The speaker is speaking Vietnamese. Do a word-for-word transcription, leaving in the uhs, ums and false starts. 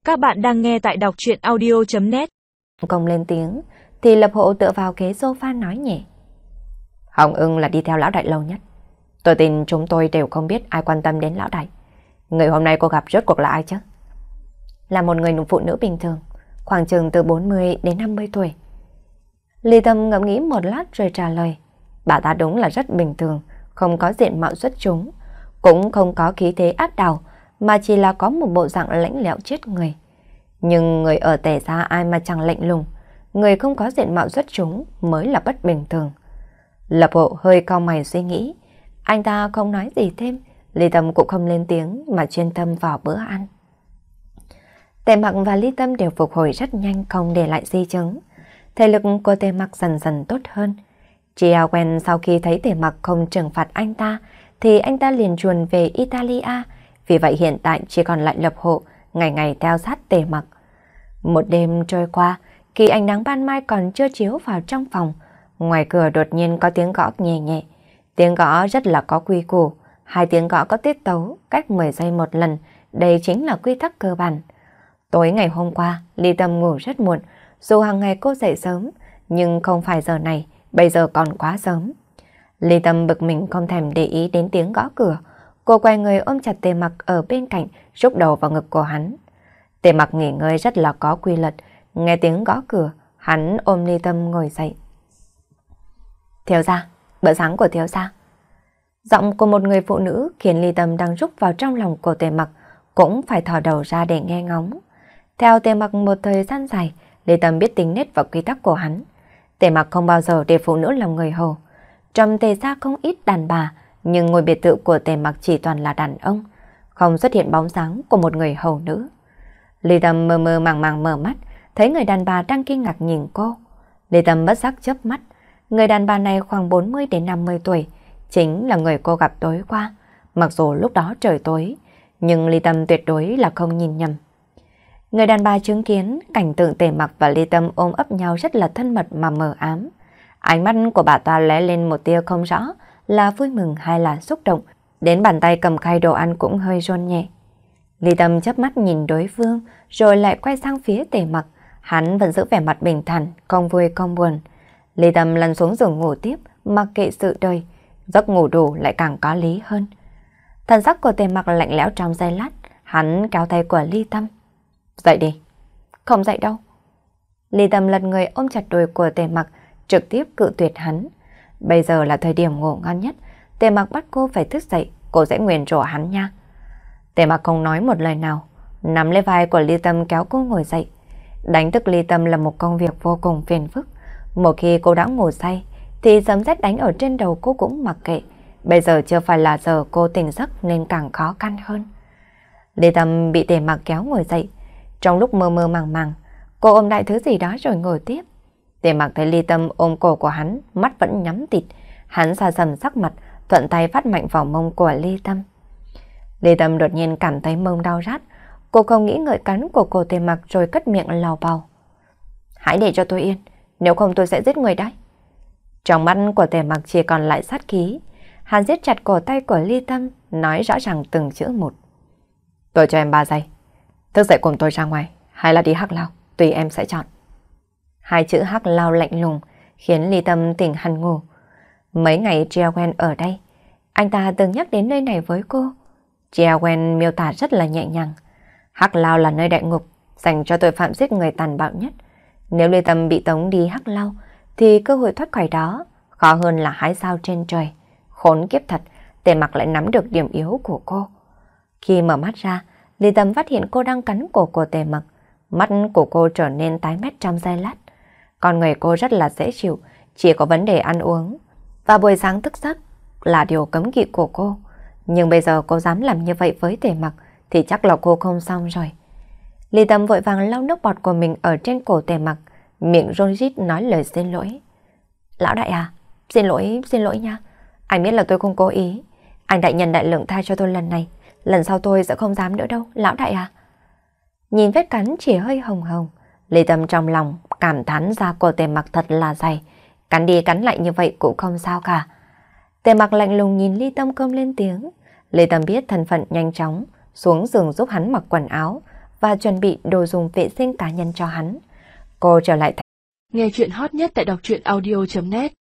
Các bạn đang nghe tại đọc truyện audio chấm net. Không lên tiếng, thì Lập Hộ tựa vào ghế sofa nói nhẹ. Hồng Ưng là đi theo lão đại lâu nhất. Tôi tin chúng tôi đều không biết ai quan tâm đến lão đại. Người hôm nay cô gặp rốt cuộc là ai chứ? Là một người phụ nữ bình thường, khoảng chừng từ bốn mươi đến năm mươi tuổi. Ly Tâm ngẫm nghĩ một lát rồi trả lời. Bà ta đúng là rất bình thường, không có diện mạo xuất chúng, cũng không có khí thế áp đảo, mà chỉ là có một bộ dạng lãnh lẽo chết người. Nhưng người ở Tề gia ai mà chẳng lạnh lùng, người không có diện mạo xuất chúng mới là bất bình thường. Lập Hộ hơi cau mày suy nghĩ, anh ta không nói gì thêm, Ly Tâm cũng không lên tiếng mà chuyên tâm vào bữa ăn. Tề Mặc và Ly Tâm đều phục hồi rất nhanh, không để lại di chứng. Thể lực của Tề Mặc dần dần tốt hơn. Chia quen sau khi thấy Tề Mặc không trừng phạt anh ta, thì anh ta liền chuồn về Italia. Vì vậy hiện tại chỉ còn lại Lập Hộ, ngày ngày theo sát Tề Mặc. Một đêm trôi qua, khi ánh nắng ban mai còn chưa chiếu vào trong phòng, ngoài cửa đột nhiên có tiếng gõ nhẹ nhẹ. Tiếng gõ rất là có quy củ, hai tiếng gõ có tiết tấu, cách mười giây một lần, đây chính là quy tắc cơ bản. Tối ngày hôm qua, Ly Tâm ngủ rất muộn, dù hàng ngày cô dậy sớm, nhưng không phải giờ này, bây giờ còn quá sớm. Ly Tâm bực mình không thèm để ý đến tiếng gõ cửa, cô quay người ôm chặt Tề Mặc ở bên cạnh, rúc đầu vào ngực của hắn. Tề Mặc nghỉ ngơi rất là có quy luật, nghe tiếng gõ cửa, hắn ôm Ly Tâm ngồi dậy. Thiếu gia, bữa sáng của thiếu gia. Giọng của một người phụ nữ khiến Ly Tâm đang rúc vào trong lòng của Tề Mặc cũng phải thò đầu ra để nghe ngóng. Theo Tề Mặc một thời gian dài, Ly Tâm biết tính nết và quy tắc của hắn. Tề Mặc không bao giờ để phụ nữ làm người hầu. Trong Tề gia không ít đàn bà, nhưng ngôi biệt thự của Tề Mặc chỉ toàn là đàn ông, không xuất hiện bóng dáng của một người hầu nữ. Ly Tâm mơ mơ màng màng mở mắt, thấy người đàn bà đang kinh ngạc nhìn cô. Ly Tâm bất giác chớp mắt, người đàn bà này khoảng bốn mươi đến năm mươi tuổi, chính là người cô gặp tối qua. Mặc dù lúc đó trời tối, nhưng Ly Tâm tuyệt đối là không nhìn nhầm. Người đàn bà chứng kiến cảnh tượng Tề Mặc và Ly Tâm ôm ấp nhau rất là thân mật mà mờ ám. Ánh mắt của bà ta lóe lên một tia không rõ là vui mừng hay là xúc động, đến bàn tay cầm khay đồ ăn cũng hơi run nhẹ. Ly Tâm chớp mắt nhìn đối phương, rồi lại quay sang phía Tề Mặc, hắn vẫn giữ vẻ mặt bình thản, không vui không buồn. Ly Tâm lăn xuống giường ngủ tiếp, mặc kệ sự đời, giấc ngủ đủ lại càng có lý hơn. Thần sắc của Tề Mặc lạnh lẽo trong giây lát, hắn kéo tay của Ly Tâm. Dậy đi. Không dậy đâu. Ly Tâm lật người ôm chặt đùi của Tề Mặc, trực tiếp cự tuyệt hắn. Bây giờ là thời điểm ngủ ngon nhất, Tề Mặc bắt cô phải thức dậy, cô sẽ nguyền rủa hắn nha. Tề Mặc không nói một lời nào, nắm lấy vai của Ly Tâm kéo cô ngồi dậy. Đánh thức Ly Tâm là một công việc vô cùng phiền phức. Một khi cô đã ngủ say, thì sấm sét đánh ở trên đầu cô cũng mặc kệ. Bây giờ chưa phải là giờ cô tỉnh giấc nên càng khó khăn hơn. Ly Tâm bị Tề Mặc kéo ngồi dậy. Trong lúc mơ mơ màng màng, cô ôm đại thứ gì đó rồi ngồi tiếp. Tề Mặc thấy Ly Tâm ôm cổ của hắn, mắt vẫn nhắm tịt. Hắn xa sầm sắc mặt, thuận tay phát mạnh vào mông của Ly Tâm. Ly Tâm đột nhiên cảm thấy mông đau rát. Cô không nghĩ ngợi cắn của cổ Tề Mặc rồi cất miệng lào bào. Hãy để cho tôi yên, nếu không tôi sẽ giết người đấy. Trong mắt của Tề Mặc chỉ còn lại sát khí. Hắn siết chặt cổ tay của Ly Tâm, nói rõ ràng từng chữ một. Tôi cho em ba giây. Thức dậy cùng tôi ra ngoài, hay là đi hắc lao, tùy em sẽ chọn. Hai chữ hắc lao lạnh lùng khiến Ly Tâm tỉnh hẳn ngủ. Mấy ngày Jiawen ở đây, anh ta từng nhắc đến nơi này với cô. Jiawen miêu tả rất là nhẹ nhàng. Hắc lao là nơi đại ngục, dành cho tội phạm giết người tàn bạo nhất. Nếu Ly Tâm bị tống đi hắc lao, thì cơ hội thoát khỏi đó khó hơn là hái sao trên trời. Khốn kiếp thật, Tề Mặc lại nắm được điểm yếu của cô. Khi mở mắt ra, Ly Tâm phát hiện cô đang cắn cổ của Tề Mặc. Mắt của cô trở nên tái mét trong giây lát. Con người cô rất là dễ chịu, chỉ có vấn đề ăn uống. Và buổi sáng thức giấc là điều cấm kỵ của cô. Nhưng bây giờ cô dám làm như vậy với Tề Mặc thì chắc là cô không xong rồi. Ly Tâm vội vàng lau nước bọt của mình ở trên cổ Tề Mặc, miệng run rít nói lời xin lỗi. Lão đại à, xin lỗi, xin lỗi nha. Anh biết là tôi không cố ý. Anh đại nhân đại lượng tha cho tôi lần này. Lần sau tôi sẽ không dám nữa đâu, lão đại à. Nhìn vết cắn chỉ hơi hồng hồng, Ly Tâm trong lòng cảm thán da của Tề Mặc thật là dày. Cắn đi cắn lại như vậy cũng không sao cả. Tề Mặc lạnh lùng nhìn Ly Tâm không lên tiếng. Ly Tâm biết thân phận nhanh chóng, xuống giường giúp hắn mặc quần áo, và chuẩn bị đồ dùng vệ sinh cá nhân cho hắn. Cô trở lại. Nghe chuyện hot nhất tại đọc truyện audio chấm net